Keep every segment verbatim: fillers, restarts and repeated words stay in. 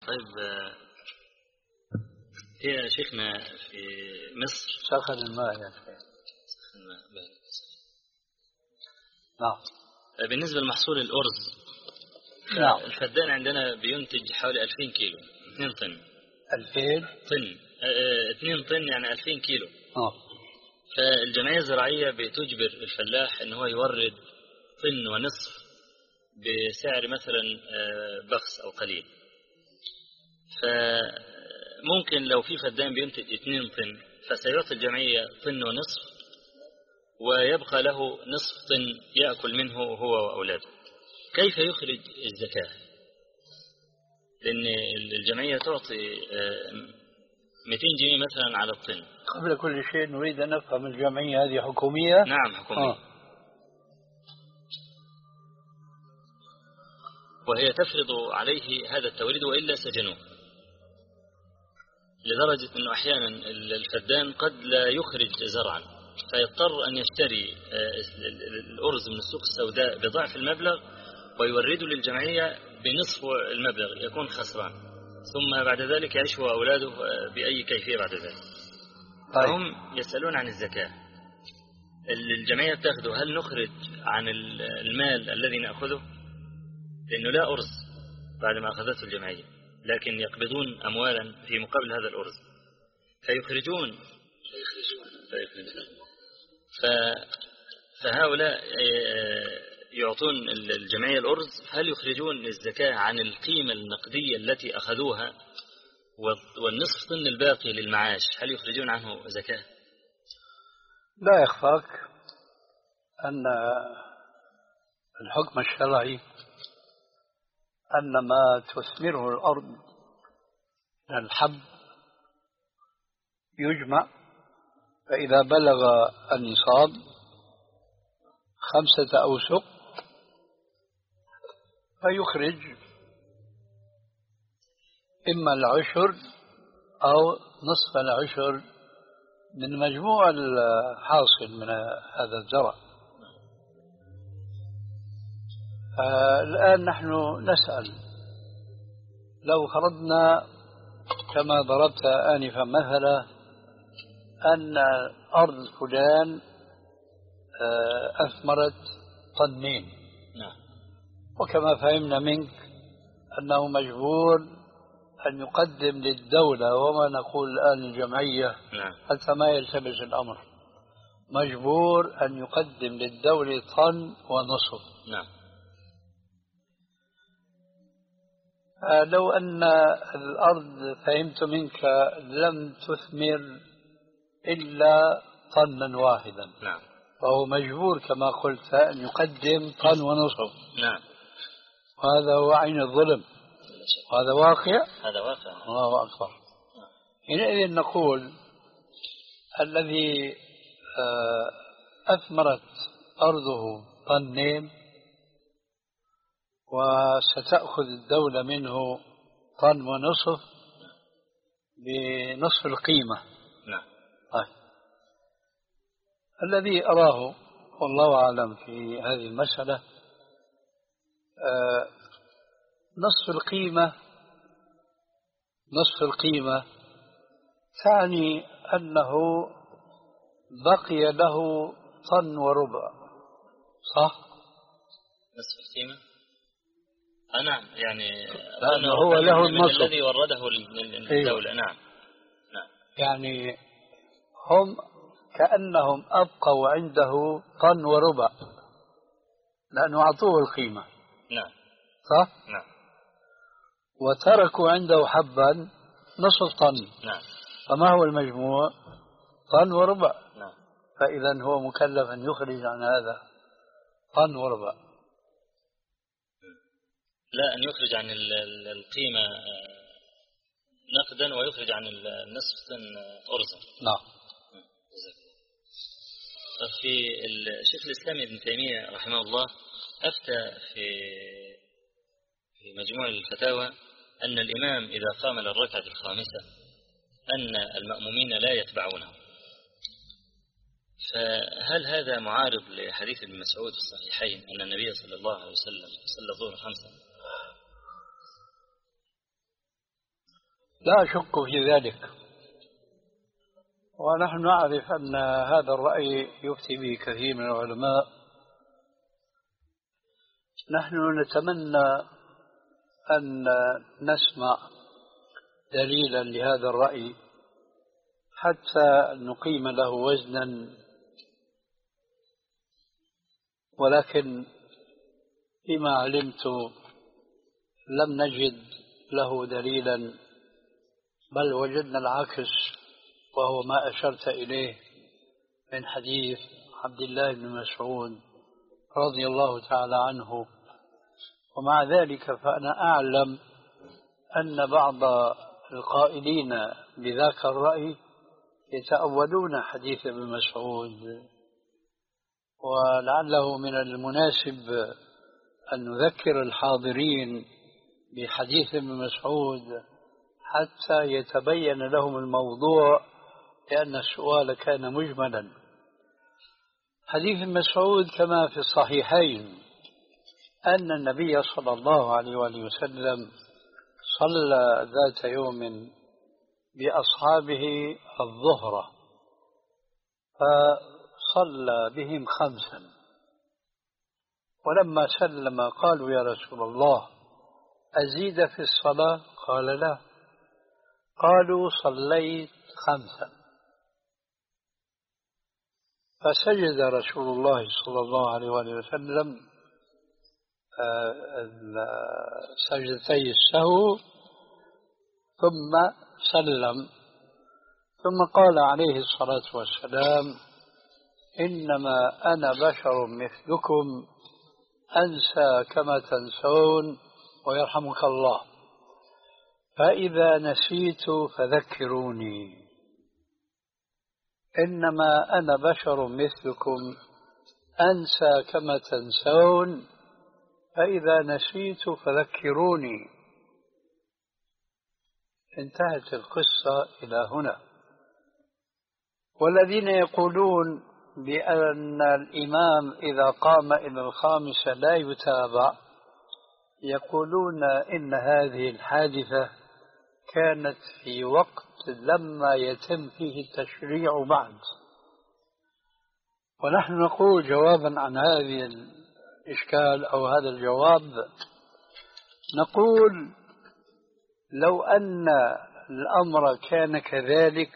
طيب يا شيخنا في مصر سخن الماء يا شيخ. سخن الماء. نعم. بالنسبة لمحصول الأرز، نعم. الفدان عندنا بينتج حوالي ألفين كيلو، اثنين طن. ألفين طن اه اثنين طن يعني ألفين كيلو. اه فالجمعية الزراعية بتجبر الفلاح ان هو يورد طن ونصف بسعر مثلا بخس او قليل. فممكن لو في فدان بينتج اثنين طن فسيعطي الجمعية طن ونصف ويبقى له نصف طن يأكل منه هو وأولاده. كيف يخرج الزكاة؟ لأن الجمعية تعطي مئتين جنيه مثلا على الطن. قبل كل شيء نريد أن نفهم الجمعية هذه حكومية؟ نعم حكومية. آه. وهي تفرض عليه هذا التوريد وإلا سجنوه، لدرجة أنه أحيانا الفدان قد لا يخرج زرعا فيضطر أن يشتري الأرز من السوق السوداء بضعف المبلغ ويورده للجمعية بنصف المبلغ، يكون خسران، ثم بعد ذلك يعيش هو وأولاده بأي كيفية بعد ذلك. فهم يسألون عن الزكاة. الجمعية تأخذه، هل نخرج عن المال الذي نأخذه؟ لأنه لا أرز بعد ما أخذته الجمعية، لكن يقبضون أموالا في مقابل هذا الأرز فيخرجون فيخرجون فهؤلاء يعطون الجمعية الأرز، هل يخرجون الزكاة عن القيمة النقدية التي أخذوها والنصف طن الباقي للمعاش هل يخرجون عنه زكاة؟ لا يخفاك أن الحكم الشرعي أن ما تثمره الأرض من الحب يجمع، فإذا بلغ النصاب خمسة أوسق فيخرج إما العشر أو نصف العشر من مجموع الحاصل من هذا الزرع. الآن نحن نسأل، لو فرضنا كما ضربت آنفا مثلا أن أرض فلان أثمرت طنين، وكما فهمنا منك أنه مجبور أن يقدم للدولة، وما نقول الآن الجمعية حتى ما يلتبس الأمر، مجبور أن يقدم للدولة طن ونصف. نعم. لو أن الأرض فهمت منك لم تثمر إلا طنا واحدا، نعم، فهو مجبور كما قلت أن يقدم طن ونصف. نعم. وهذا هو عين الظلم، وهذا واقع. هذا واقع. الله أكبر. حينئذ نقول الذي أثمرت أرضه طنين وستأخذ الدولة منه طن ونصف بنصف القيمة. نعم. طيب. الذي أراه والله أعلم في هذه المسألة آه نصف القيمة نصف القيمة تعني أنه بقي له طن وربع، صح؟ نصف القيمة؟ آه نعم، يعني لأنه هو له النصف الذي ورده للدولة. نعم. نعم. يعني هم كأنهم أبقوا عنده طن وربع لأنه أعطوه القيمة. نعم. صح؟ نعم. وتركوا عنده حبا نصف طن. نعم. فما هو المجموع؟ طن وربع. نعم. فإذا هو مكلف أن يخرج عن هذا طن وربع، لا أن يخرج عن القيمة نقدا ويخرج عن النصف طن أرزا. نعم. في الشيخ الإسلامي ابن تيمية رحمه الله أفتى في في مجموع الفتاوى أن الإمام إذا قام للركعة الخامسة أن المأمومين لا يتبعونه. فهل هذا معارض لحديث ابن مسعود في الصحيحين أن النبي صلى الله عليه وسلم صلى الظهر خمسا؟ لا أشك في ذلك، ونحن نعرف أن هذا الرأي يفتي به كثير من العلماء. نحن نتمنى أن نسمع دليلا لهذا الرأي حتى نقيم له وزنا، ولكن فيما علمت لم نجد له دليلا، بل وجدنا العكس، وهو ما أشرت إليه من حديث عبد الله بن مسعود رضي الله تعالى عنه. ومع ذلك فأنا أعلم أن بعض القائلين بذاك الرأي يتأولون حديث ابن مسعود، ولعله من المناسب أن نذكر الحاضرين بحديث ابن مسعود حتى يتبين لهم الموضوع، لأن السؤال كان مجملا. حديث ابن مسعود كما في الصحيحين أن النبي صلى الله عليه وآله وسلم صلى ذات يوم بأصحابه الظهر، فصلى بهم خمسا، ولما سلم قالوا يا رسول الله أزيد في الصلاة؟ قال لا. قالوا صليت خمسا، فسجد رسول الله صلى الله عليه وآله وسلم سجدتي السهو ثم سلم، ثم قال عليه الصلاة والسلام إنما أنا بشر مثلكم أنسى كما تنسون ويرحمك الله، فإذا نسيت فذكروني. إنما أنا بشر مثلكم أنسى كما تنسون فإذا نسيت فذكروني. انتهت القصة إلى هنا. والذين يقولون بأن الإمام إذا قام إلى الخامسة لا يتابع، يقولون إن هذه الحادثة كانت في وقت لما يتم فيه التشريع بعد. ونحن نقول جوابا عن هذه الإشكال أو هذا الجواب، نقول لو أن الأمر كان كذلك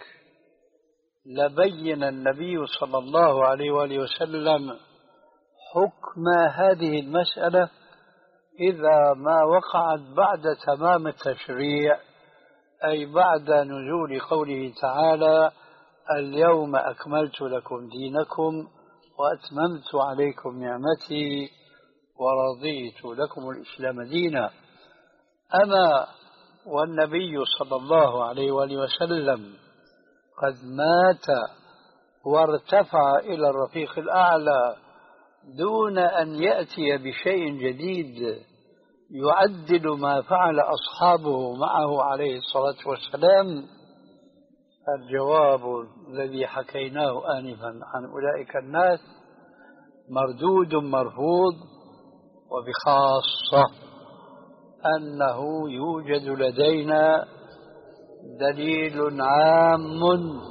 لبين النبي صلى الله عليه وآله وسلم حكم هذه المسألة إذا ما وقعت بعد تمام التشريع، أي بعد نزول قوله تعالى اليوم أكملت لكم دينكم وأتممت عليكم نعمتي ورضيت لكم الإسلام دينا. أما والنبي صلى الله عليه وآله وسلم قد مات وارتفع إلى الرفيق الأعلى دون أن يأتي بشيء جديد يعدل ما فعل أصحابه معه عليه الصلاة والسلام، الجواب الذي حكيناه آنفا عن أولئك الناس مردود مرفوض، وبخاصة أنه يوجد لدينا دليل عام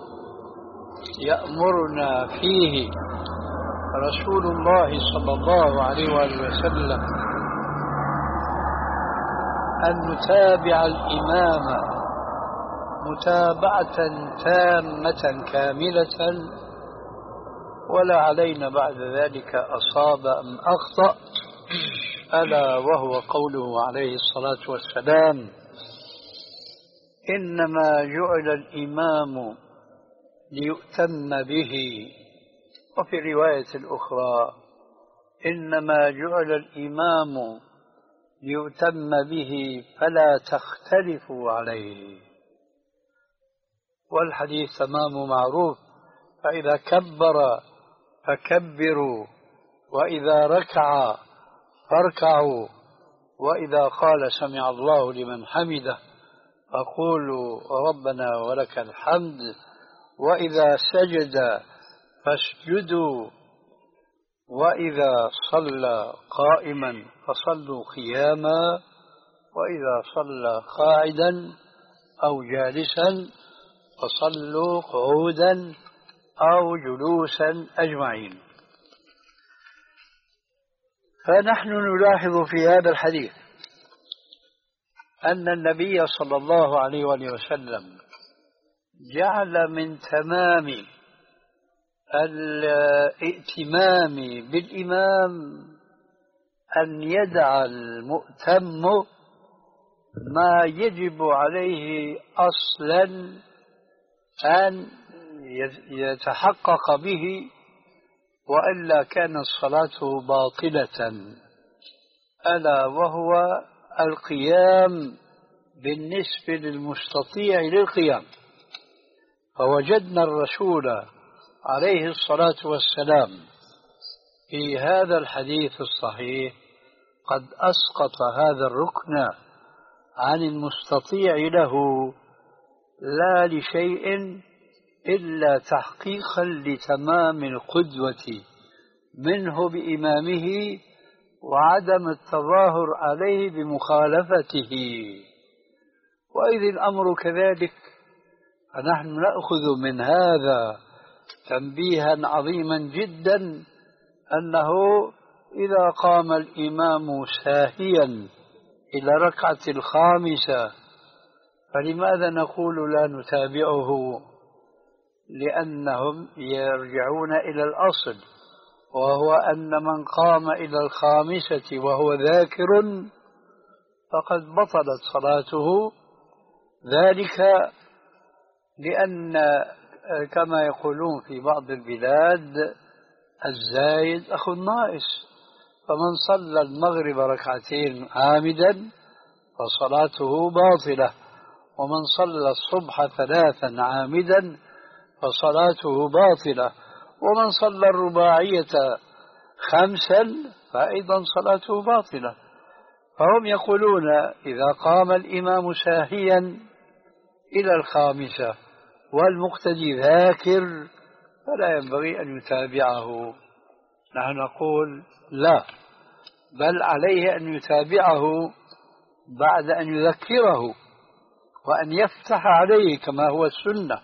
يأمرنا فيه رسول الله صلى الله عليه وآله وسلم أن نتابع الإمام متابعة تامة كاملة، ولا علينا بعد ذلك أصاب أم أخطأ، ألا وهو قوله عليه الصلاة والسلام إنما جعل الإمام ليؤتم به، وفي رواية الأخرى إنما جعل الإمام ليؤتم به فلا تختلفوا عليه. والحديث تمام معروف، فإذا كبر فكبروا، وإذا ركع فاركعوا، وإذا قال سمع الله لمن حمده فقولوا ربنا ولك الحمد، وإذا سجد فاسجدوا، وإذا صلى قائما فصلوا قياما، وإذا صلى قاعدا أو جالسا فصلوا قعودا أو جلوسا أجمعين. فنحن نلاحظ في هذا الحديث أن النبي صلى الله عليه وسلم جعل من تمام الائتمام بالإمام أن يدع المؤتم ما يجب عليه أصلا أن يتحقق به، وإلا كانت صلاته باطلة، ألا وهو القيام بالنسبة للمستطيع للقيام. فوجدنا الرسول عليه الصلاة والسلام في هذا الحديث الصحيح قد أسقط هذا الركن عن المستطيع له، لا لشيء إلا تحقيقا لتمام القدوة منه بإمامه وعدم التظاهر عليه بمخالفته. وإذ الأمر كذلك فنحن نأخذ من هذا تنبيها عظيما جدا، أنه إذا قام الإمام ساهيا إلى ركعة الخامسة فلماذا نقول لا نتابعه؟ لأنهم يرجعون إلى الأصل، وهو أن من قام إلى الخامسة وهو ذاكر فقد بطلت صلاته، ذلك لأن كما يقولون في بعض البلاد الزايد أخو الناقص، فمن صلى المغرب ركعتين عامدا فصلاته باطلة، ومن صلى الصبح ثلاثا عامدا فصلاته باطلة، ومن صلى الرباعية خمسا فأيضا صلاته باطلة. فهم يقولون إذا قام الإمام ساهيا إلى الخامسة والمقتدي ذاكر فلا ينبغي أن يتابعه. نحن نقول لا، بل عليه أن يتابعه بعد أن يذكره وأن يفتح عليه كما هو السنة.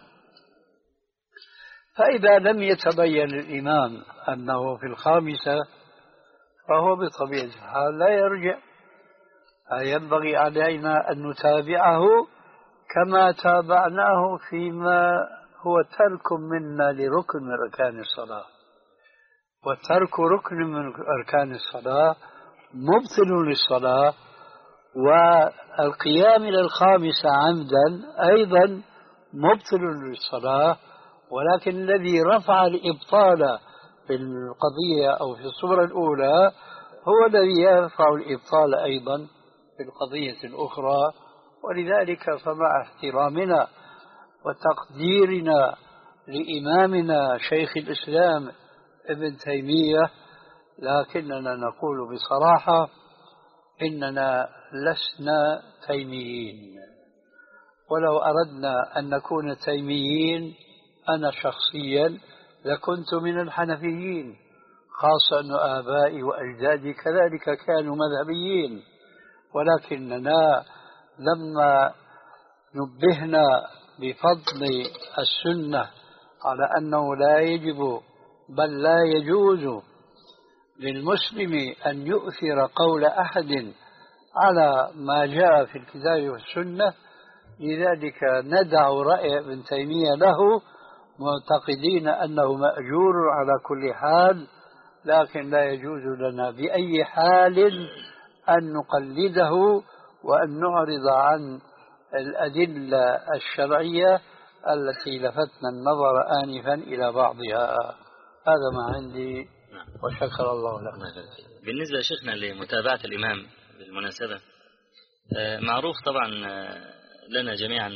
فإذا لم يتبين الإمام أنه في الخامسة فهو بطبيعة الحال لا يرجع، ينبغي علينا أن نتابعه كما تابعناه فيما هو ترك منا لركن من أركان الصلاة، والترك ركن من أركان الصلاة مبطل للصلاة، والقيام إلى الخامسة عمدا أيضا مبطل للصلاة. ولكن الذي رفع الإبطال في القضية أو في الصورة الأولى هو الذي يرفع الإبطال أيضا في القضية الأخرى. ولذلك فمع احترامنا وتقديرنا لإمامنا شيخ الإسلام ابن تيمية، لكننا نقول بصراحة إننا لسنا تيميين، ولو أردنا أن نكون تيميين أنا شخصيا لكنت من الحنفيين، خاصة أن آبائي وأجدادي كذلك كانوا مذهبيين. ولكننا لما نبهنا بفضل السنة على أنه لا يجب بل لا يجوز للمسلم أن يؤثر قول أحد على ما جاء في الكتاب والسنة، لذلك ندع رأي ابن تيمية له معتقدين أنه مأجور على كل حال، لكن لا يجوز لنا بأي حال أن نقلده وأن نعرض عن الأدلة الشرعية التي لفتنا النظر آنفا إلى بعضها. هذا ما عندي، وشكر الله لكم. بالنسبة شيخنا لمتابعة الإمام بالمناسبة، معروف طبعا لنا جميعا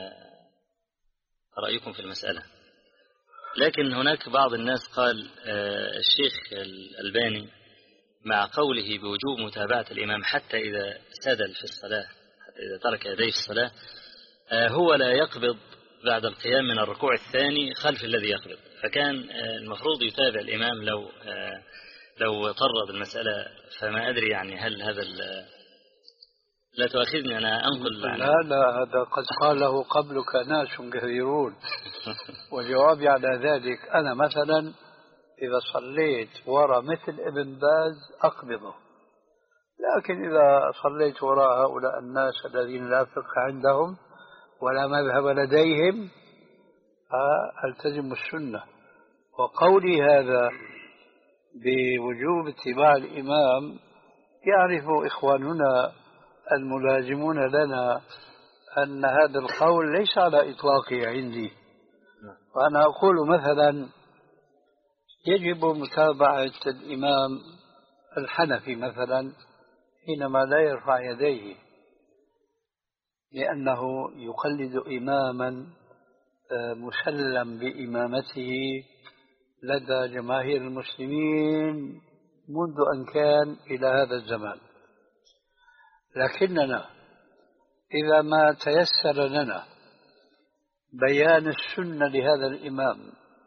رأيكم في المسألة، لكن هناك بعض الناس قال الشيخ الألباني مع قوله بوجوب متابعة الإمام حتى إذا سدل في الصلاة، حتى إذا ترك يديه في الصلاة، هو لا يقبض بعد القيام من الركوع الثاني خلف الذي يقبض، فكان المفروض يتابع الإمام لو لو طرد المسألة. فما أدري يعني هل هذا لا تؤاخذني أنا أنقل. لا لا، هذا قد قاله قبلك ناس كثيرون. والجواب على ذلك أنا مثلا إذا صليت وراء مثل ابن باز أقبضه، لكن إذا صليت وراء هؤلاء الناس الذين لا فقه عندهم ولا مذهب لديهم ألتزم السنة. وقولي هذا بوجوب اتباع الإمام يعرف إخواننا الملازمون لنا أن هذا القول ليس على إطلاقه عندي. وأنا أقول مثلا يجب متابعة الإمام الحنفي مثلا حينما لا يرفع يديه، لأنه يقلد إماما مسلم بإمامته لدى جماهير المسلمين منذ أن كان إلى هذا الزمان. لكننا إذا ما تيسر لنا بيان السنة لهذا الإمام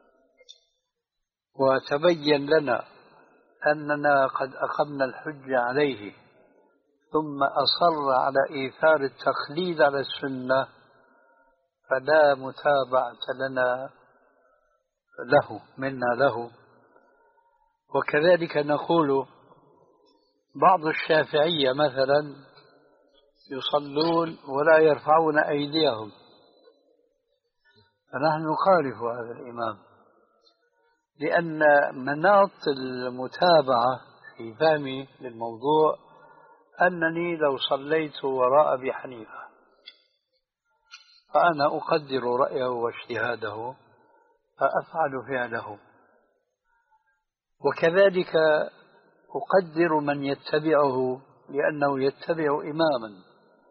وتبين لنا أننا قد أقمنا الحجة عليه ثم أصر على إيثار التقليد على السنة فلا متابعة لنا له منا له. وكذلك نقول بعض الشافعية مثلا يصلون ولا يرفعون أيديهم، فنحن نخالف هذا الإمام، لأن مناط المتابعة في فهمي للموضوع أنني لو صليت وراء أبي حنيفة فأنا أقدر رأيه واجتهاده فأفعل فعله، وكذلك أقدر من يتبعه لأنه يتبع إماما.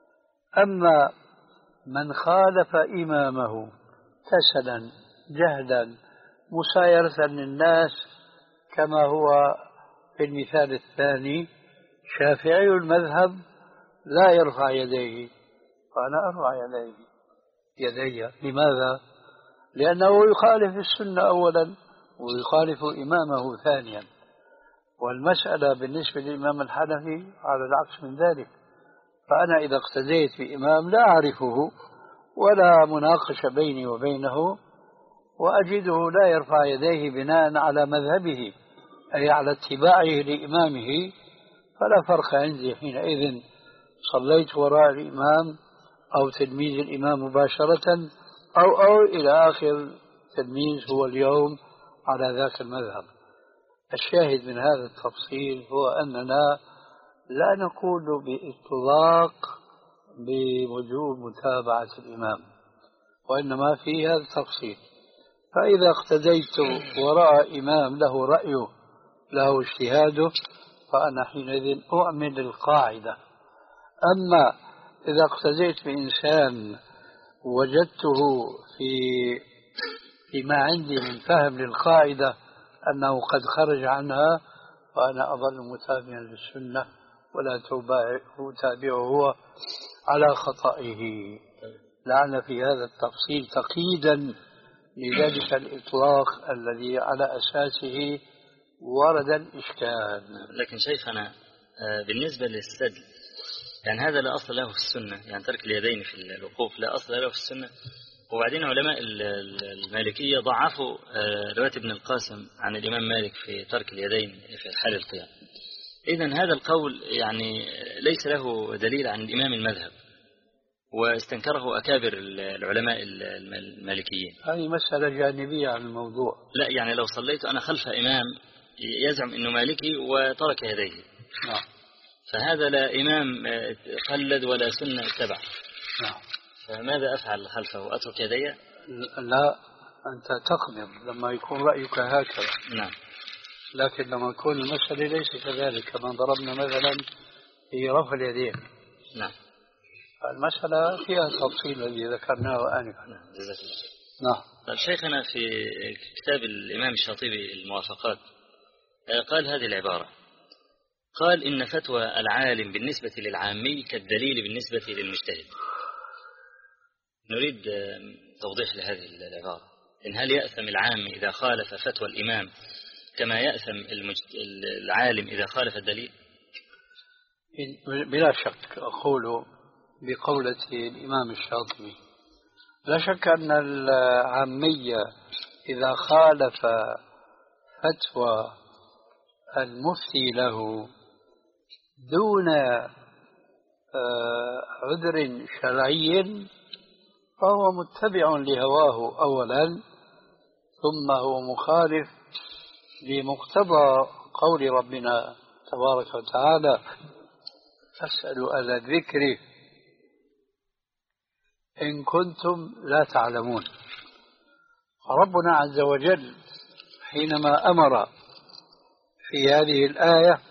أما من خالف إمامه كسلا جهلا مسايرة للناس كما هو في المثال الثاني شافعي المذهب لا يرفع يديه فأنا أرفع يديه يدي. لماذا؟ لأنه يخالف السنة أولا ويخالف إمامه ثانيا. والمسألة بالنسبة للإمام الحنفي على العكس من ذلك، فأنا إذا اقتديت بإمام لا أعرفه ولا مناقشة بيني وبينه وأجده لا يرفع يديه بناء على مذهبه أي على اتباعه لإمامه، فلا فرق عندي حينئذ صليت وراء الإمام أو تلميذ الإمام مباشرة أو أو إلى آخر تلميذ هو اليوم على ذاك المذهب. الشاهد من هذا التفصيل هو أننا لا نقول بإطلاق بوجوب متابعة الإمام، وإنما في هذا التفصيل. فإذا اقتديت وراء إمام له رأيه له اجتهاده فأنا حينئذ أؤمن القاعدة. أما إذا اقتديت بإنسان وجدته في فيما عندي من فهم للقاعدة أنه قد خرج عنها فأنا أظل متابعا للسنة ولا أتابعه هو على خطئه. لعل في هذا التفصيل تقييدا لذلك الإطلاق الذي على أساسه ورد الإشكال. لكن شيخنا بالنسبة للسدل يعني هذا لا أصل له في السنة، يعني ترك اليدين في الوقوف لا أصل له في السنة. وبعدين علماء المالكية ضعفوا رواية ابن القاسم عن الإمام مالك في ترك اليدين في حال القيام. إذن هذا القول يعني ليس له دليل عن الإمام المذهب واستنكره أكابر العلماء المالكيين. هذه مسألة جانبية عن الموضوع. لا يعني لو صليت أنا خلف إمام يزعم أنه مالكي وترك يديه نعم. فهذا لا إمام قلد ولا سنة اتبع. نعم. فماذا أفعل خلفه؟ أترك يدي؟ لا، أنت تقبض لما يكون رأيك هكذا. نعم. لكن لما يكون المسألة ليس كذلك كما ضربنا مثلا في رفع اليدين. نعم. المسألة فيها التفصيل الذي ذكرناه آنفا. نعم. جزاك الله. نعم. طيب شيخنا في كتاب الإمام الشاطبي الموافقات قال هذه العبارة، قال إن فتوى العالم بالنسبة للعامي كالدليل بالنسبة للمجتهد. نريد توضيح لهذه العبارة. إن هل يأثم العام إذا خالف فتوى الإمام كما يأثم العالم إذا خالف الدليل؟ بلا شك أقول بقولة الإمام الشاطبي، لا شك أن العامية إذا خالف فتوى المفتي له دون عذر شرعي فهو متبع لهواه أولا، ثم هو مخالف لمقتضى قول ربنا تبارك وتعالى: فاسألوا أهل الذكر إن كنتم لا تعلمون. ربنا عز وجل حينما أمر في هذه الآية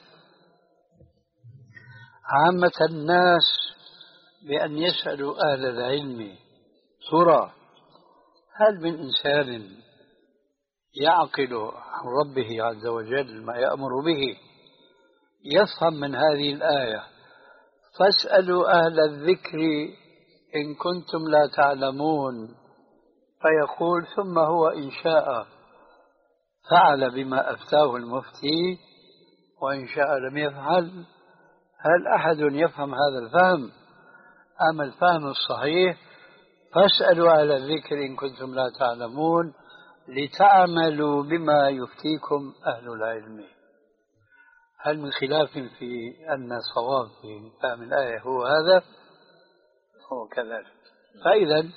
عامة الناس بأن يسألوا أهل العلم: ترى هل من إنسان يعقل عن ربه عز وجل ما يأمر به يفهم من هذه الآية فاسألوا أهل الذكر إن كنتم لا تعلمون، فيقول ثم هو إن شاء فعل بما أفتاه المفتي وإن شاء لم يفعل؟ هل أحد يفهم هذا الفهم أم الفهم الصحيح فاسألوا أهل الذكر إن كنتم لا تعلمون لتعملوا بما يفتيكم أهل العلم؟ هل من خلاف في أن الصواب في فهم الآية هو هذا؟ هو كذلك. فإذا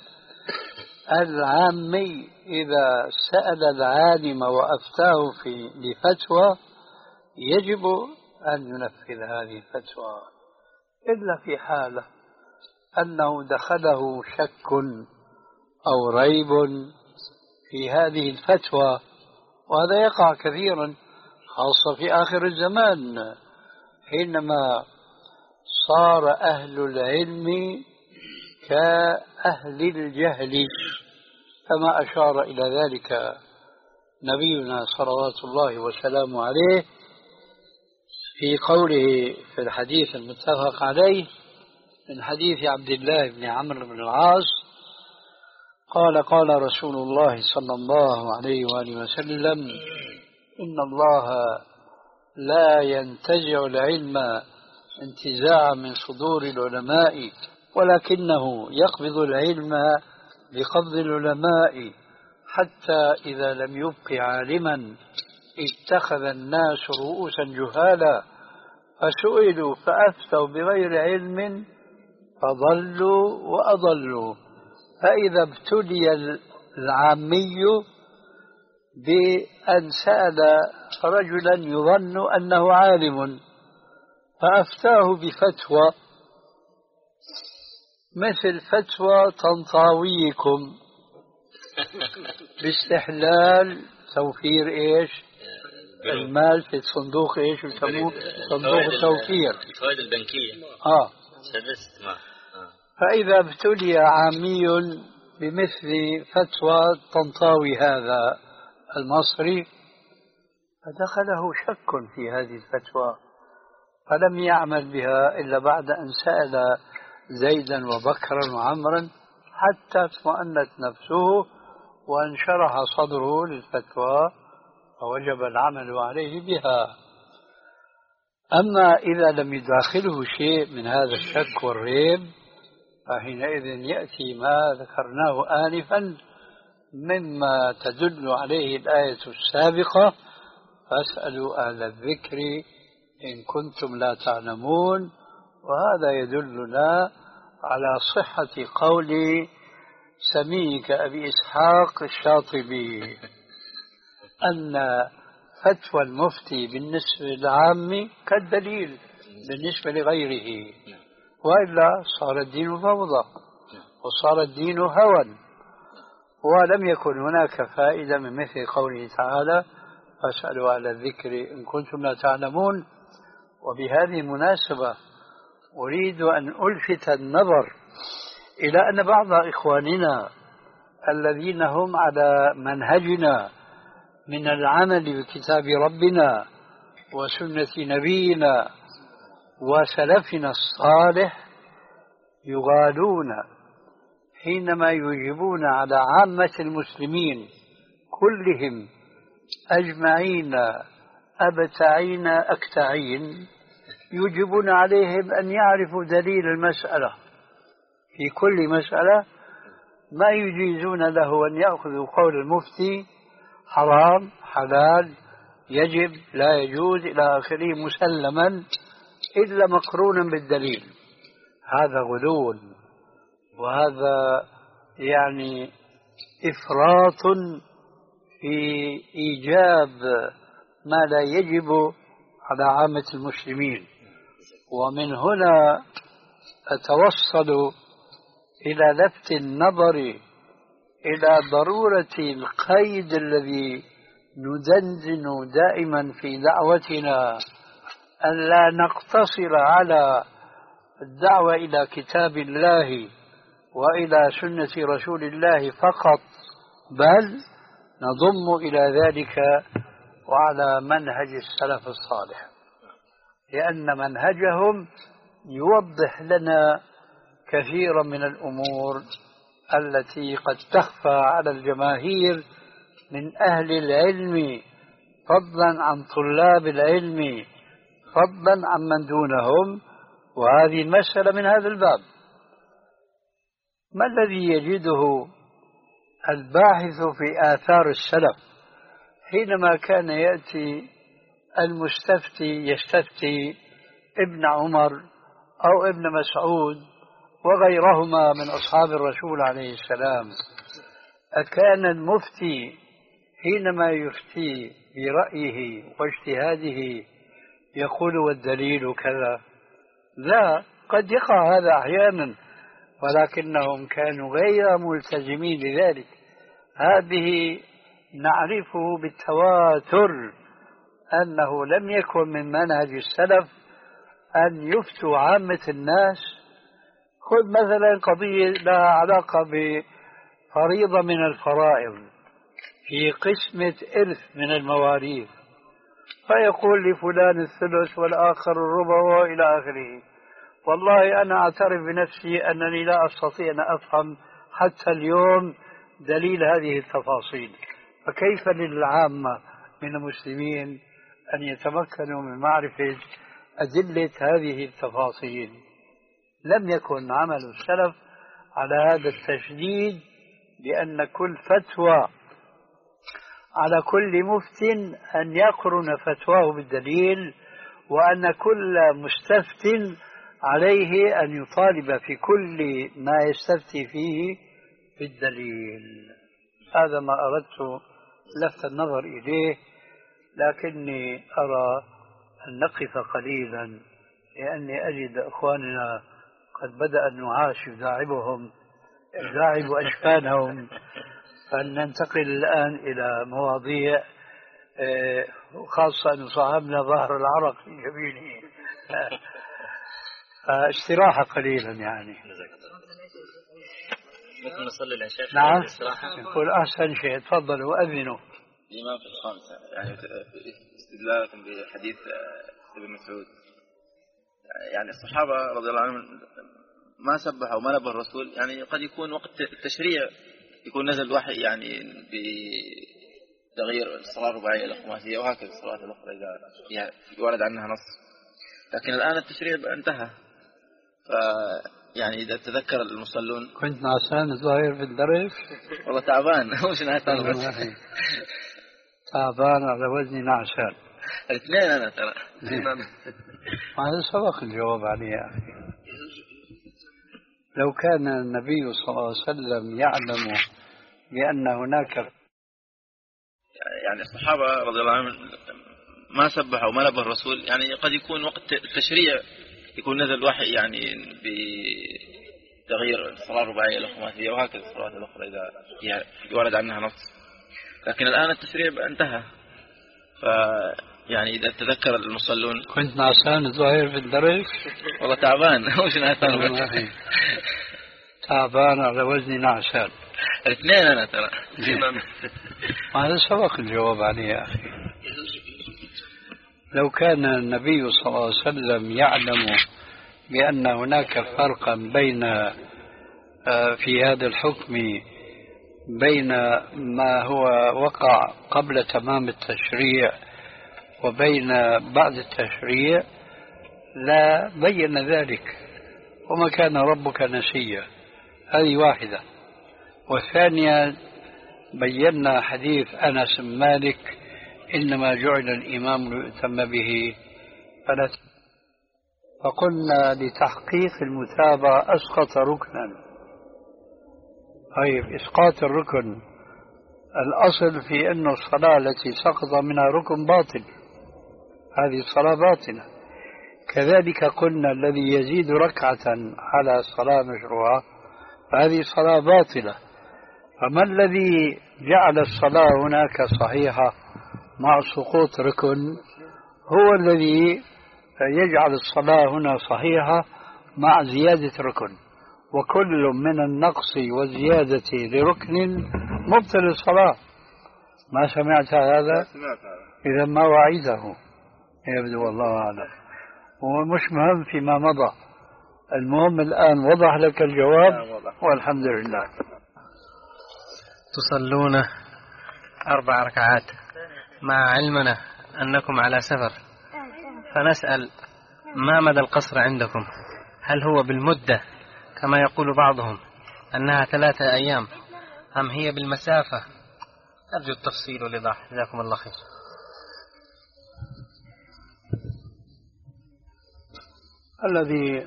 العامي إذا سأل العالم وأفتاه في لفتوى يجب أن ينفذ هذه الفتوى، إلا في حالة أنه دخله شك أو ريب في هذه الفتوى، وهذا يقع كثيرا خاصة في آخر الزمان حينما صار أهل العلم كأهل الجهل، كما أشار إلى ذلك نبينا صلوات الله وسلامه عليه في قوله في الحديث المتفق عليه من حديث عبد الله بن عمرو بن العاص قال: قال رسول الله صلى الله عليه وآله وسلم: إن الله لا ينتزع العلم انتزاعا من صدور العلماء، ولكنه يقبض العلم بقبض العلماء، حتى إذا لم يبق عالما اتخذ الناس رؤوسا جهالا فسئلوا فأفتوا بغير علم فضلوا وأضلوا. فإذا ابتلي العامي بأن سأل رجلا يظن أنه عالم فأفتاه بفتوى مثل فتوى طنطاويكم باستحلال توفير إيش المال في الصندوق إيش يسموه صندوق التوفير، الفوائد البنكية. آه. سدست ما. فإذا ابتلي عامي بمثل فتوى طنطاوي هذا المصري فدخله شك في هذه الفتوى فلم يعمل بها إلا بعد أن سأل زيدا وبكرا وعمرا حتى اطمأنت نفسه وانشرح صدره للفتوى فوجب العمل عليه بها. أما إذا لم يداخله شيء من هذا الشك والريب فحينئذ يأتي ما ذكرناه آنفا مما تدل عليه الآية السابقة: فاسألوا أهل الذكر إن كنتم لا تعلمون. وهذا يدلنا على صحة قول سميك أبي إسحاق الشاطبي أن فتوى المفتي بالنسبة للعام كالدليل بالنسبة لغيره، وإلا صار الدين فوضى وصار الدين هوى، ولم يكن هناك فائدة من مثل قوله تعالى: فاسألوا أهل الذكر إن كنتم لا تعلمون. وبهذه المناسبة أريد أن ألفت النظر إلى أن بعض إخواننا الذين هم على منهجنا من العمل بكتاب ربنا وسنة نبينا وسلفنا الصالح يغالون حينما يجيبون على عامة المسلمين كلهم أجمعين أبتعين أكتعين يجبون عليهم أن يعرفوا دليل المسألة في كل مسألة، ما يجيزون له أن يأخذوا قول المفتي حرام حلال يجب لا يجوز إلى آخره مسلما إلا مقرونا بالدليل. هذا غلو، وهذا يعني إفراط في إيجاب ما لا يجب على عامة المسلمين. ومن هنا أتوصل إلى لفت النظر إلى ضرورة القيد الذي ندندن دائما في دعوتنا، أن لا نقتصر على الدعوة إلى كتاب الله وإلى سنة رسول الله فقط، بل نضم إلى ذلك وعلى منهج السلف الصالح، لأن منهجهم يوضح لنا كثيرا من الأمور التي قد تخفى على الجماهير من أهل العلم، فضلا عن طلاب العلم، فضلا عن من دونهم. وهذه المسألة من هذا الباب. ما الذي يجده الباحث في آثار السلف حينما كان يأتي المستفتي يستفتي ابن عمر أو ابن مسعود وغيرهما من أصحاب الرسول عليه السلام؟ أكان المفتي حينما يفتي برأيه واجتهاده يقول والدليل كذا؟ لا، قد يقع هذا أحيانا، ولكنهم كانوا غير ملتزمين لذلك. هذه نعرفه بالتواتر أنه لم يكن من منهج السلف أن يفتوا عامة الناس. خذ مثلا قضية لها علاقة بفريضة من الفرائض في قسمة إرث من المواريث، فيقول لفلان الثلث والآخر الربع وإلى آخره. والله أنا أعترف بنفسي أنني لا أستطيع أن أفهم حتى اليوم دليل هذه التفاصيل، فكيف للعامة من المسلمين أن يتمكنوا من معرفة أدلة هذه التفاصيل؟ لم يكن عمل السلف على هذا التشديد، لأن كل فتوى على كل مفتٍ أن يقرن فتواه بالدليل، وأن كل مستفت عليه أن يطالب في كل ما يستفتي فيه بالدليل. هذا ما أردت لفت النظر إليه، لكني أرى أن نقف قليلا، لأني أجد أخواننا قد بدأ النعاس يداعبهم يداعب أجفانهم، فلننتقل الآن إلى مواضيع، خاصة أن صاحبنا ظهر العرق في جبينه، استراحة قليلا يعني. ممكن نصلي العشاء؟ نعم، يقول أحسن شيء، تفضلوا وأذنوا. الإمام في الخامسة يعني استدلالكم بحديث ابن مسعود، يعني الصحابة رضي الله عنهم ما سبحوا وما نبه الرسول، يعني قد يكون وقت التشريع يكون نزل وحي يعني بتغيير الصلاة الرباعية إلى خماسية وهكذا الصلاة الأخرى إذا فيها ورد عنها نص، لكن الآن التشريع انتهى. ف يعني إذا تذكر المصلون. كنت نعسان الظاهر في الدرس؟ والله تعبان مش نعسان بس تعبان على وزني نعسان. الاثنين أنا ترى. هذا سبق الجواب عليه يا أخي. لو كان النبي صلى الله عليه وسلم يعلم بأن هناك، يعني الصحابة رضي الله عنهم ما سبحوا وما نبه الرسول، يعني قد يكون وقت التشريع يكون نزل وحي يعني بتغيير الصلاة الرباعية إلى خماسية وهكذا الصلاة الأخرى إذا فيها ورد عنها نص، لكن الآن التشريع انتهى. ف يعني إذا تذكر المصلون. كنت نعسان الظاهر في الدرس؟ والله تعبان مش نعسان بس تعبان على وزني نعسان. الاثنين أنا ترى. هذا سبق الجواب عليه يا أخي. لو كان النبي صلى الله عليه وسلم يعلم بأن هناك فرقا بين في هذا الحكم بين ما هو وقع قبل تمام التشريع وبين بعد التشريع، لا بين ذلك، وما كان ربك نسيا. هذه واحدة. والثانية بينا حديث أنس بن مالك إنما جعل الإمام ليؤتم به فلا. فقلنا لتحقيق المتابعة أسقط ركنا. طيب إسقاط الركن الأصل في أن الصلاة التي سقط منها ركن باطل، هذه الصلاة باطلة. كذلك قلنا الذي يزيد ركعة على الصلاة مشروعة فهذه الصلاة باطلة. فما الذي جعل الصلاة هناك صحيحة مع سقوط ركن هو الذي يجعل الصلاة هنا صحيحة مع زيادة ركن، وكل من النقص والزيادة لركن مبطل الصلاة. ما سمعت هذا؟ إذا ما وعيده يبدو، والله أعلم. ومش مهم فيما مضى، المهم الآن وضح لك الجواب والحمد لله. تصلون أربع ركعات مع علمنا أنكم على سفر، فنسأل ما مدى القصر عندكم؟ هل هو بالمدة كما يقول بعضهم أنها ثلاثة أيام أم هي بالمسافة؟ أرجو التفصيل والإيضاح، جزاكم الله خير. الذي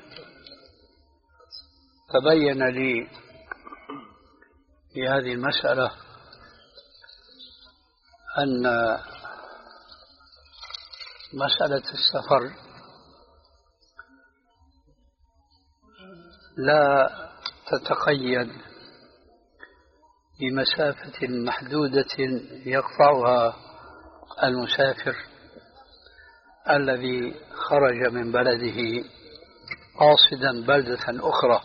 تبين لي في هذه المسألة أن مسألة السفر لا تتقيد بمسافة محدودة يقطعها المسافر الذي خرج من بلده قاصدا بلدة أخرى.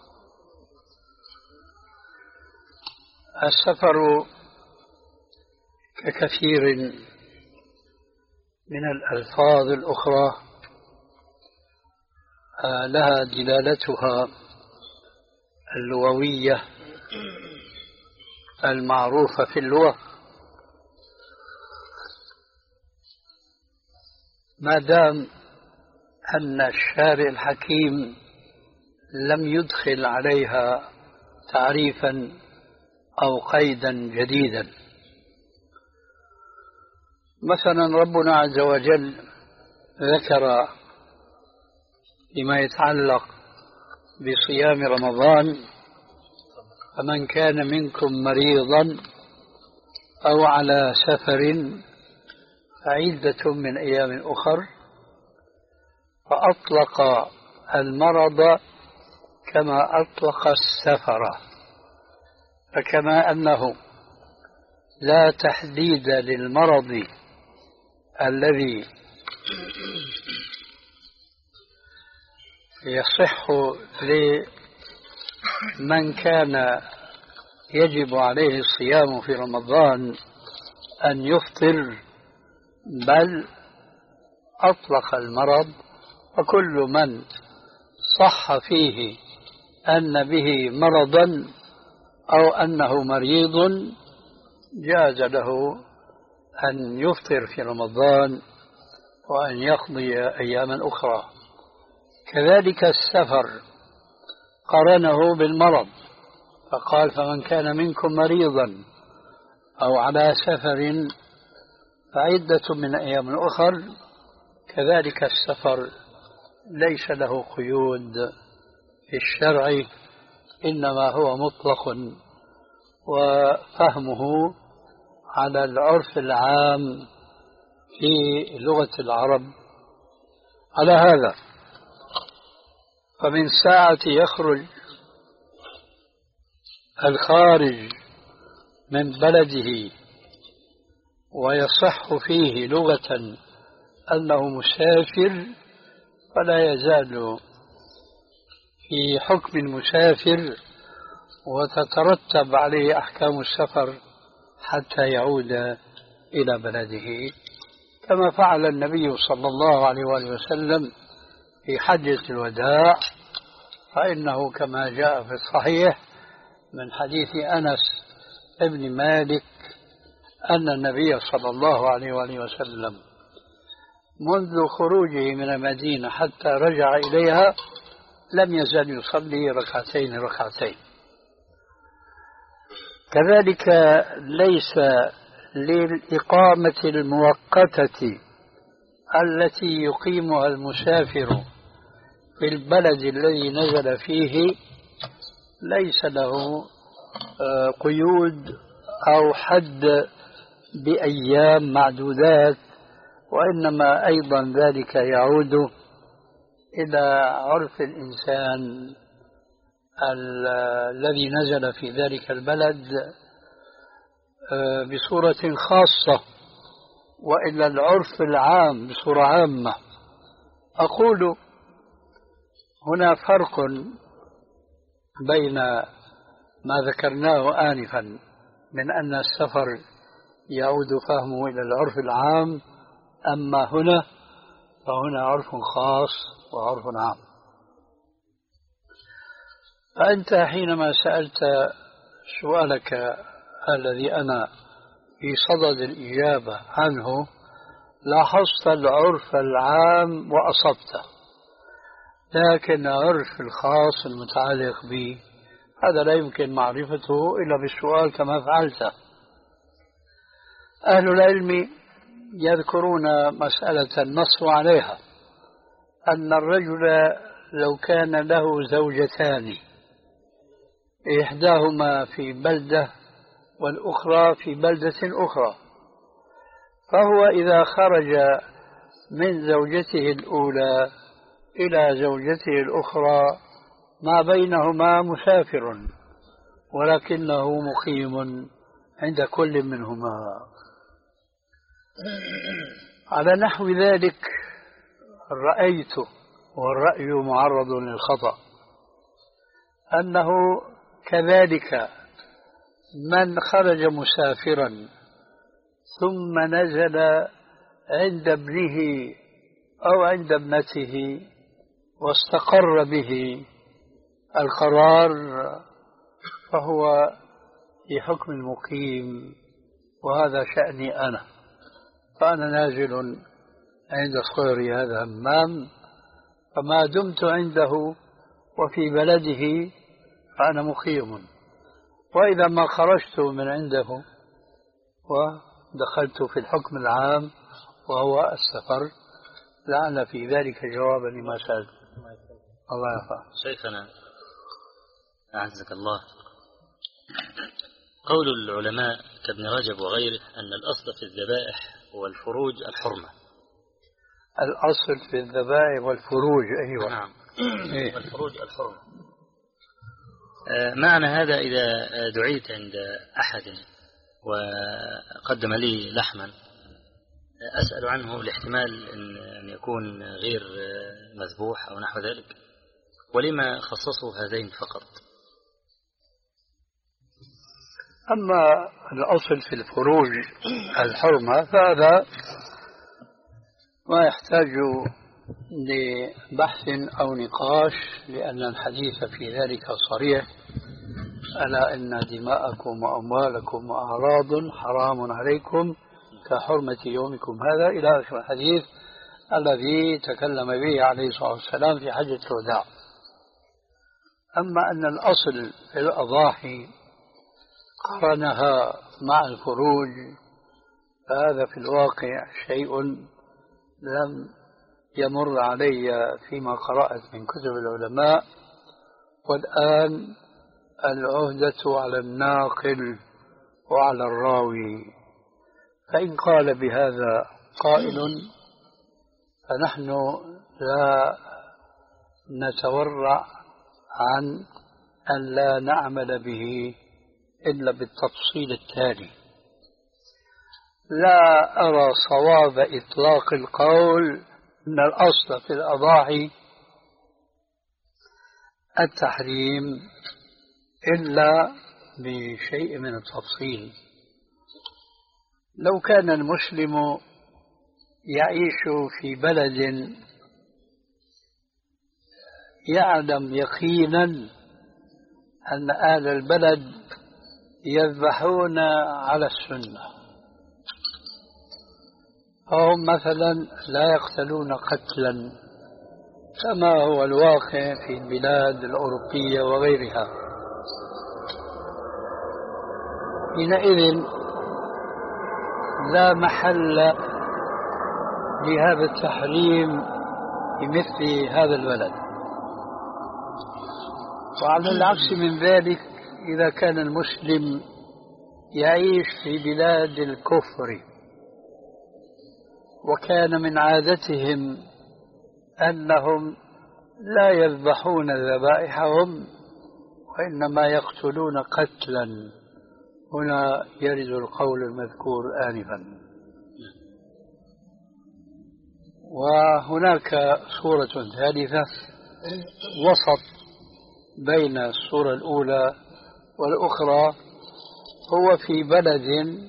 السفر ككثير من الألفاظ الأخرى لها دلالتها اللغوية المعروفة في اللغة. ما دام أن الشارع الحكيم لم يدخل عليها تعريفا أو قيدا جديدا. مثلا ربنا عز وجل ذكر فيما يتعلق بصيام رمضان: فمن كان منكم مريضا أو على سفر فعدة من أيام أخر، فأطلق المرض كما أطلق السفر. فكما أنه لا تحديد للمرض الذي يصح لمن كان يجب عليه الصيام في رمضان أن يفطر، بل أطلق المرض، وكل من صح فيه أن به مرضا أو أنه مريض جاز له أن يفطر في رمضان وأن يقضي أياما أخرى. كذلك السفر قرنه بالمرض فقال: فمن كان منكم مريضا أو على سفر فعدة من أيام أخر. كذلك السفر ليس له قيود في الشرع، إنما هو مطلق، وفهمه على العرف العام في لغة العرب على هذا. فمن ساعة يخرج الخارج من بلده ويصح فيه لغة أنه مسافر، فلا يزال في حكم المسافر وتترتب عليه أحكام السفر حتى يعود إلى بلده، كما فعل النبي صلى الله عليه وآله وسلم في حجة الوداع. فإنه كما جاء في الصحيح من حديث أنس بن مالك أن النبي صلى الله عليه وآله وسلم منذ خروجه من المدينة حتى رجع إليها لم يزل يصلي ركعتين ركعتين. كذلك ليس للإقامة المؤقتة التي يقيمها المسافر في البلد الذي نزل فيه ليس له قيود أو حد بأيام معدودات، وإنما أيضا ذلك يعود إلى عرف الإنسان الذي نزل في ذلك البلد بصورة خاصة، وإلى العرف العام بصورة عامة. أقول هنا فرق بين ما ذكرناه آنفا من أن السفر يعود فهمه إلى العرف العام، أما هنا فهنا عرف خاص وعرف عام. فأنت حينما سألت سؤالك الذي أنا في صدد الإجابة عنه لاحظت العرف العام وأصبته، لكن العرف الخاص المتعلق به هذا لا يمكن معرفته إلا بالسؤال كما فعلت. أهل العلم يذكرون مسألة النص عليها، أن الرجل لو كان له زوجتان إحداهما في بلدة والأخرى في بلدة أخرى، فهو إذا خرج من زوجته الأولى إلى زوجته الأخرى ما بينهما مسافر ولكنه مقيم عند كل منهما. على نحو ذلك رأيت، والرأي معرض للخطأ، أنه كذلك من خرج مسافرا ثم نزل عند ابنه أو عند ابنته واستقر به القرار فهو في حكم المقيم، وهذا شأني أنا، فأنا نازل عند صغري هذا همام، فما دمت عنده وفي بلده فأنا مقيم، وإذا ما خرجت من عنده ودخلت في الحكم العام وهو السفر. لعل في ذلك جوابا لما سألت. الله يرحمه. شيخنا أعزك الله، قول العلماء كابن رجب وغيره أن الأصل في الذبائح هو الفروج الحرمة. الأصل في الذبائح والفروج، أيوة نعم. والفروج الحرمة. معنى هذا إذا دعيت عند أحد وقدم لي لحما أسأل عنه لاحتمال أن يكون غير مذبوح أو نحو ذلك، ولما خصصوا هذين فقط؟ أما الأصل في الفروج الحرمة فهذا ما يحتاج لبحث أو نقاش، لأن الحديث في ذلك صريح: ألا إن دماءكم وأموالكم وأعراض حرام عليكم كحرمة يومكم هذا، إلى آخر الحديث الذي تكلم به عليه الصلاة والسلام في حجة الوداع. أما أن الأصل في الأضاحي قرنها مع الفروج فهذا في الواقع شيء لم يمر علي فيما قرأت من كتب العلماء، والآن العهدة على الناقل وعلى الراوي، فإن قال بهذا قائل فنحن لا نتورع عن أن لا نعمل به إلا بالتفصيل التالي: لا أرى صواب إطلاق القول أن الأصل في الأضاحي التحريم إلا بشيء من التفصيل. لو كان المسلم يعيش في بلد يعلم يقينا أن أهل البلد يذبحون على السنة، فهم مثلا لا يقتلون قتلا كما هو الواقع في البلاد الأوروبية وغيرها. حينئذ لا محل لهذا التحريم في مثل هذا البلد. وعلى العكس من ذلك، إذا كان المسلم يعيش في بلاد الكفر وكان من عادتهم أنهم لا يذبحون ذبائحهم وإنما يقتلون قتلا، هنا يرد القول المذكور آنفا. وهناك صورة ثالثة وسط بين الصورة الأولى والأخرى، هو في بلد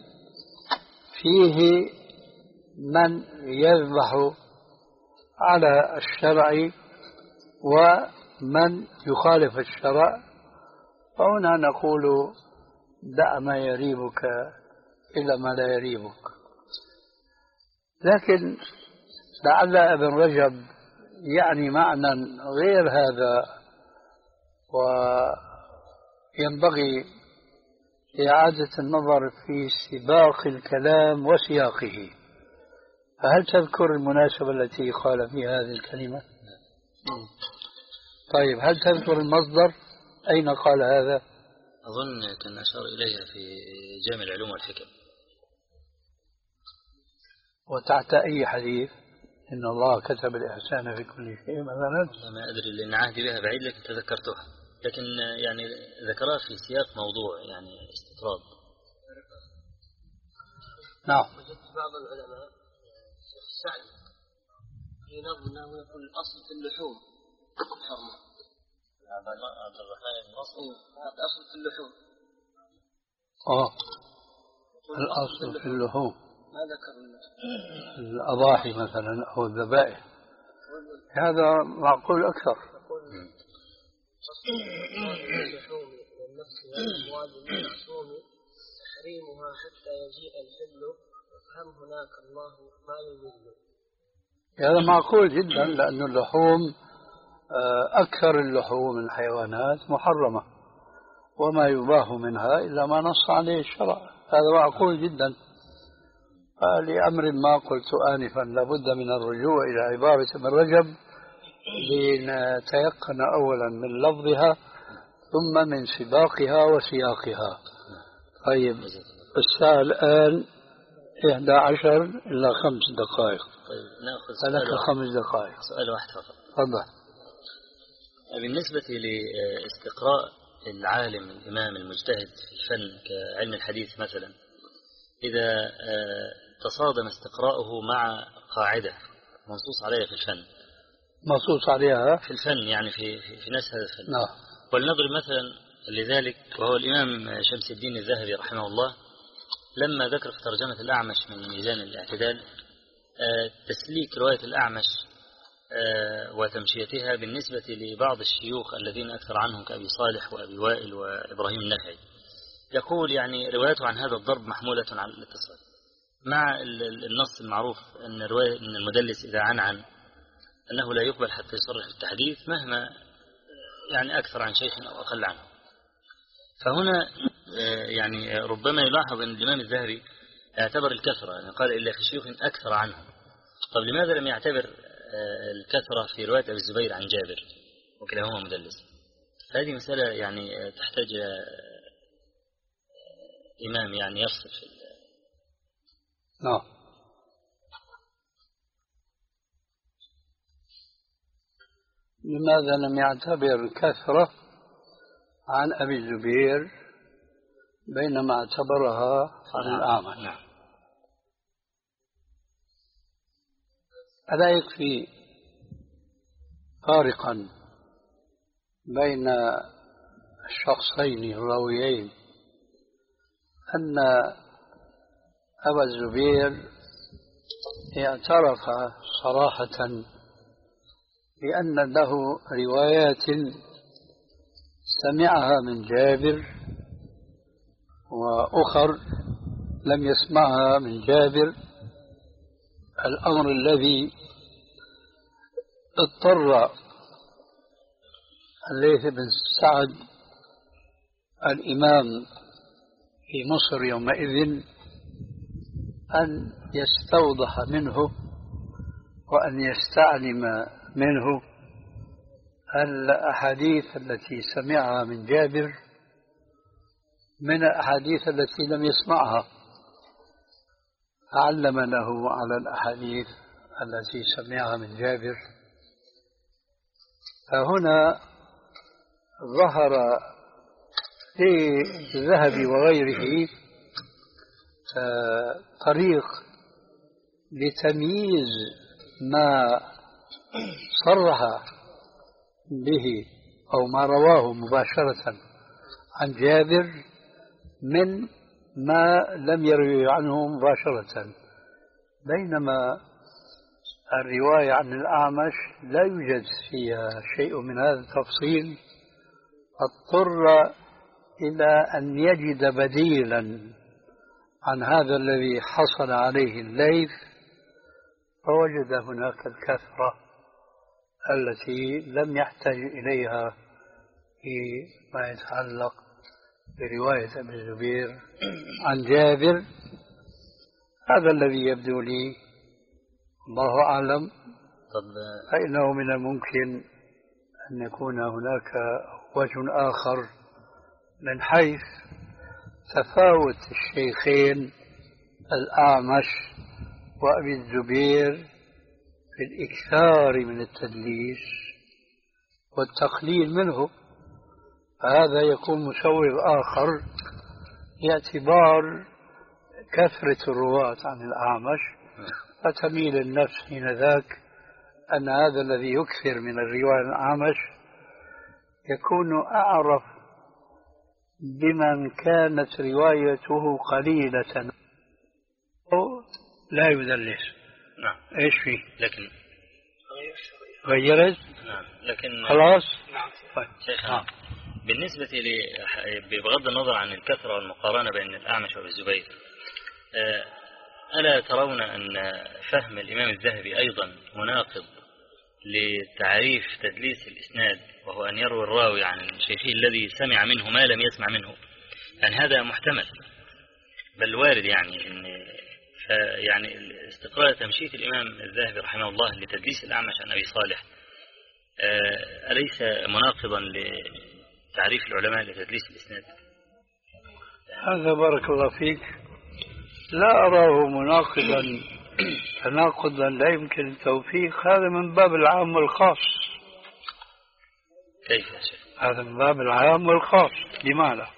فيه من يذبح على الشرع ومن يخالف الشرع، فهنا نقول دع ما يريبك إلى ما لا يريبك. لكن لعل ابن رجب يعني معنى غير هذا، وينبغي إعادة النظر في سباق الكلام وسياقه. فهل تذكر المناسبة التي قال فيها هذه الكلمة؟ طيب، هل تذكر المصدر أين قال هذا؟ أظن كان أشار إليها في جامع العلوم والحكم. وتحت أي حديث؟ إن الله كتب الإحسان في كل شيء مثلا. ما أدري لأن عهدي بها بعيد، لكن تذكرتها، لكن يعني ذكرها في سياق موضوع يعني استطراد. نعم. وجدت بعض العلماء الشيخ السعدي ينظم أنه يقول الأصل في اللحوم الحرمة. عبد الرحمن الأصل الأصل في اللحوم. آه الأصل في اللحوم ما ذكر الأضاحي مثلا أو الذبائح، هذا معقول أكثر. اللحوم والنفس والأموال المعصوم تحريمها حتى يجيء الحل، فهم هناك الله ما يمل. هذا معقول جدا، لأن اللحوم أكثر اللحوم الحيوانات محرمة، وما يباح منها إلا ما نص عليه الشرع، هذا معقول جدا. لأمر ما قلت آنفا لابد من الرجوع إلى عبارة ابن رجب لنتيقن أولا من لفظها ثم من سباقها وسياقها. طيب، الساعة الآن إحدى عشر إلا خمس دقائق. طيب، نأخذ فلك خمس دقائق. سؤال واحد فقط. تفضل. بالنسبة لاستقراء العالم الإمام المجتهد في الفن كعلم الحديث مثلا، إذا تصادم استقراؤه مع قاعدة منصوص عليها في الفن، منصوص عليها في الفن يعني في في, في نفس هذا الفن. نعم. ولنضرب مثلا لذلك، وهو الإمام شمس الدين الذهبي رحمه الله لما ذكر في ترجمة الأعمش من ميزان الاعتدال تسليك رواية الأعمش وتمشيتها بالنسبة لبعض الشيوخ الذين أكثر عنهم كأبي صالح وأبي وائل وإبراهيم النخعي، يقول يعني روايته عن هذا الضرب محمولة على الاتصال، مع النص المعروف أن الرواية أن المدلس إذا عن عن أنه لا يقبل حتى يصرح بالتحديث مهما يعني أكثر عن شيخ أو أقل عنه. فهنا يعني ربما يلاحظ أن الإمام الذهبي اعتبر الكثرة، يعني قال إلا في شيوخ أكثر عنه. طب لماذا لم يعتبر الكثرة في رواية أبي الزبير عن جابر وكلاهما مدلس؟ هذه مسألة يعني تحتاج إمام يعني يفصل في نعم. لماذا لم يعتبر كثرة عن أبي الزبير بينما اعتبرها عن الأعمش؟ نعم. ألا يكفي فارقا بين الشخصين الراويين أن أبا الزبير اعترف صراحة بأن له روايات سمعها من جابر وأخر لم يسمعها من جابر، الأمر الذي اضطر الليث بن سعد الإمام في مصر يومئذ أن يستوضح منه وأن يستعلم منه الأحاديث التي سمعها من جابر من الأحاديث التي لم يسمعها، علم له على الأحاديث التي سمعها من جابر. فهنا ظهر للذهبي وغيره طريق لتمييز ما صرح به أو ما رواه مباشرة عن جابر من ما لم يروي عنه مباشرة، بينما الرواية عن الأعمش لا يوجد فيها شيء من هذا التفصيل، اضطر إلى أن يجد بديلا عن هذا الذي حصل عليه الليث، فوجد هناك الكثرة التي لم يحتاج إليها فيما يتعلق برواية أبي الزبير عن جابر. هذا الذي يبدو لي، الله أعلم. فإنه من الممكن أن يكون هناك وجه آخر من حيث تفاوت الشيخين الأعمش وأبي الزبير في الإكثار من التدليس والتقليل منه، فهذا يكون مسوغ آخر باعتبار كثرة الرواة عن الأعمش، فتميل النفس حين ذاك أن هذا الذي يكثر من الرواية عن الأعمش يكون أعرف بمن كانت روايته قليلة أو لا يدلس. نعم. إيش فيه؟ لكن غيرت؟ نعم. لكن خلاص؟ نعم. شيخنا، بالنسبة لي بغض النظر عن الكثرة والمقارنة بين الأعمش وأبي الزبير، ألا ترون أن فهم الإمام الذهبي أيضا مناقض لتعريف تدليس الإسناد، وهو أن يروي الراوي عن شيخه الذي سمع منه ما لم يسمع منه؟ يعني هذا محتمل بل وارد، يعني إن يعني استقرار تمشية الإمام الذهبي رحمه الله لتدليس الأعمش عن أبي صالح أليس مناقضا لتعريف العلماء لتدليس الإسناد؟ هذا بارك الله فيك لا أراه مناقضا تناقضا لا يمكن التوفيق، هذا من باب العام والخاص. كيف يا شيخ؟ هذا من باب العام والخاص. لماذا؟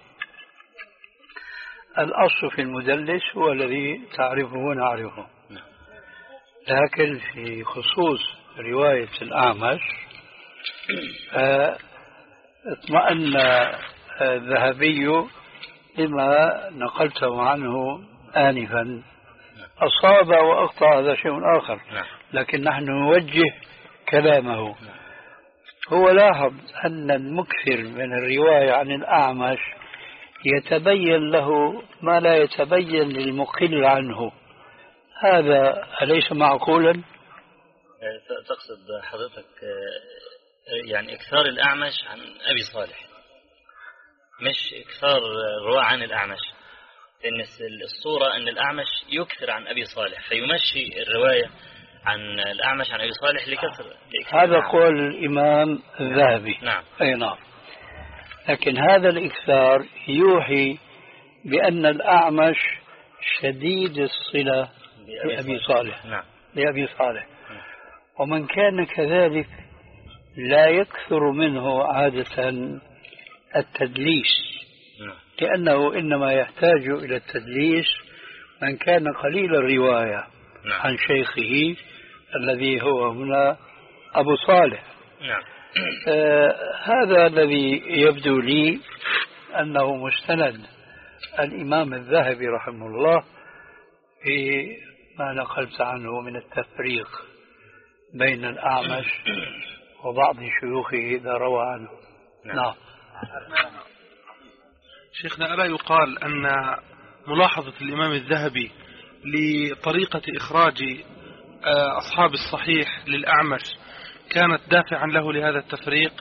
الأصل في المدلس هو الذي تعرفه ونعرفه، لكن في خصوص رواية الأعمش اطمأن الذهبي لما نقلته عنه آنفا. أصاب وأخطأ هذا شيء آخر، لكن نحن نوجه كلامه. هو لاحظ أن المكثر من الرواية عن الأعمش يتبين له ما لا يتبين للمقل عنه، هذا أليس معقولا؟ تقصد حضرتك يعني إكثار الأعمش عن أبي صالح، مش إكثار الرواة عن الأعمش، لأن الصورة أن الأعمش يكثر عن أبي صالح فيمشي الرواية عن الأعمش عن أبي صالح لكثر. هذا قول الإمام الذهبي. نعم. أي نعم. لكن هذا الإكثار يوحي بأن الأعمش شديد الصلة لأبي صالح. نعم. لأبي صالح. ومن كان كذلك لا يكثر منه عادة التدليس، لأنه إنما يحتاج إلى التدليس من كان قليل الرواية عن شيخه الذي هو هنا أبو صالح. نعم. آه هذا الذي يبدو لي أنه مستند الإمام الذهبي رحمه الله في ما نقلت عنه من التفريق بين الأعمش وبعض شيوخه إذا روى عنه. نعم. نعم. شيخنا، ألا يقال أن ملاحظة الإمام الذهبي لطريقة إخراج أصحاب الصحيح للأعمش كانت دافعا له لهذا التفريق؟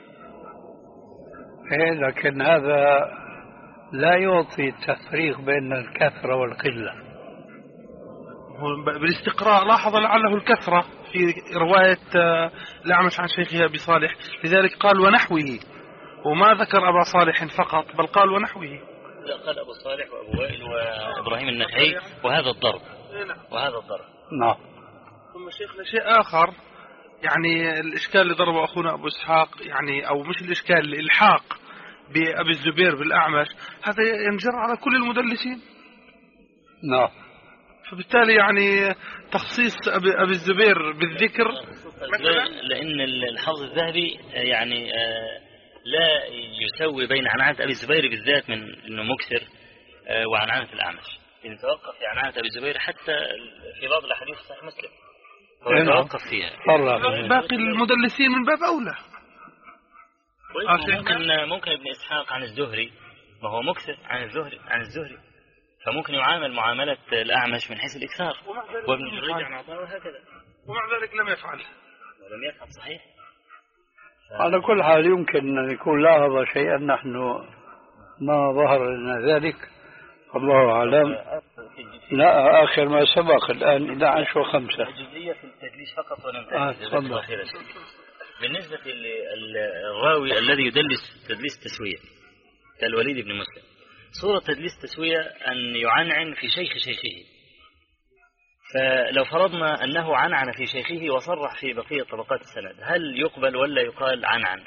إيه، لكن هذا لا يعطي التفريق بين الكثرة والقلة. بالاستقراء لاحظ لعله الكثرة في رواية الأعمش عن شيخه أبي صالح، لذلك قال ونحوه، وما ذكر أبا صالح فقط بل قال ونحوه. لا، قال أبو صالح وأبو وائل وإبراهيم النخعي وهذا الضرب وهذا الضرب. نعم. ثم شيخنا شيء آخر، يعني الإشكال اللي ضربه أخونا أبو إسحاق، يعني أو مش الإشكال، الإلحاق بأبي الزبير بالأعمش، هذا ينجر على كل المدلسين. نعم. فبالتالي يعني تخصيص أبي, أبي الزبير بالذكر، لأن الحافظ الذهبي يعني لا يسوي بين عنعنة أبي الزبير بالذات من أنه مكثر وعنعنة الأعمش، يتوقف في عنعنة أبي الزبير حتى في بعض الأحاديث صحيح مسلم هو يتوقف فيها. باقي المدلسين من باب أولى. ممكن ممكن ابن إسحاق عن الزهري، ما هو مكثر عن الزهري عن الزهري فممكن يعامل معاملة الأعمش من حيث الإكثار، وابن جريج عن عطاء وهكذا، ومع ذلك لم يفعل ولم يفعل. صحيح. على كل حال يمكن أن يكون لاحظ شيئا نحن ما ظهر لنا ذلك، الله أعلم. لا، آخر ما سبق الآن إحدى عشر وخمسة جزئية في التدليس فقط وننتهي. آه بالنسبة للراوي الذي يدلس تدليس تسوية كالوليد بن مسلم، صورة تدليس تسوية أن يعنعن في شيخ شيخه، فلو فرضنا أنه عنعن في شيخه وصرح في بقية طبقات السند، هل يقبل ولا يقال عنعن؟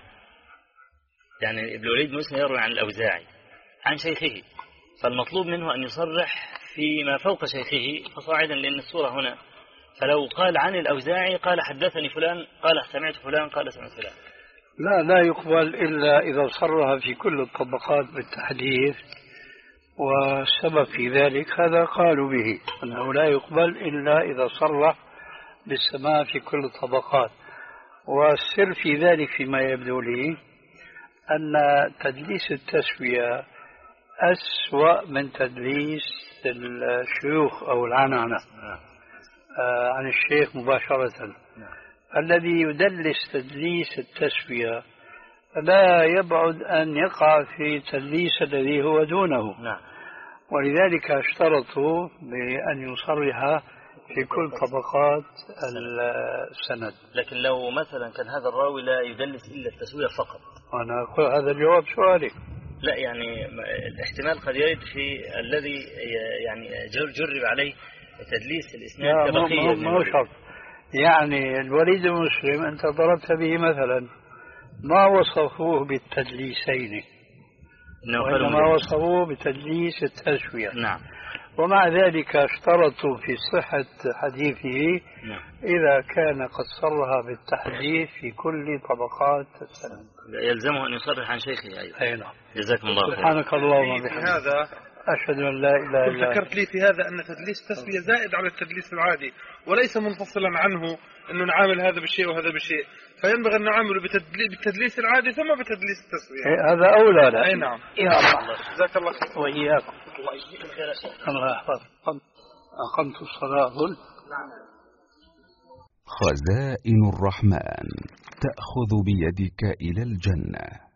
يعني ابن الوليد بن مسلم يروي عن الأوزاعي عن شيخه، فالمطلوب منه أن يصرح فيما فوق شيخه فصاعدا، لأن الصورة هنا، فلو قال عن الأوزاعي قال حدثني فلان قال سمعت فلان قال سمعت فلان. لا لا يقبل إلا إذا صرح في كل الطبقات بالتحديث، والسبب في ذلك هذا قالوا به أنه لا يقبل إلا إذا صرح بالسماع في كل الطبقات. والسر في ذلك فيما يبدو لي أن تدليس التسوية أسوأ من تدليس الشيوخ أو العنعنة عن الشيخ مباشرة. الذي يدلس تدليس التسوية لا يبعد أن يقع في تدليس الذي هو دونه. ولذلك اشترطوا بأن يصرح في كل طبقات السند. لكن لو مثلا كان هذا الراوي لا يدلس إلا التسوية فقط، أنا أقول هذا الجواب سؤالي. لا، يعني الاحتمال قد يرد في الذي يعني جرب عليه تدليس الإسناد كبقية. ما هو شرط. يعني الوليد المسلم أنت ضربت به مثلا ما وصفوه بالتدليسين، وإنما وصفوه بتدليس التسوية. نعم. ومع ذلك اشترطوا في صحة حديثه نعم. إذا كان قد صرح بالتحديث في كل طبقات السند يلزمه أن يصرح عن شيخه أيضا. أي نعم. جزاكم الله خير. سبحانك اللهم وبحمدك، هذا أشهد أن لا إله إلا أنت. ذكرت لي في هذا أن تدليس التسوية زائد على التدليس العادي وليس منفصلا عنه، أنه نعامل هذا بالشيء وهذا بالشيء، فينبغي أن نعامله بالتدليس العادي ثم بتدليس التسوية. هذا أولى. لا. أي نعم. يا الله. جزاك الله خير. وإياكم. الله يحفظك. أقمت الصلاة. خزائن الرحمن تأخذ بيدك إلى الجنة.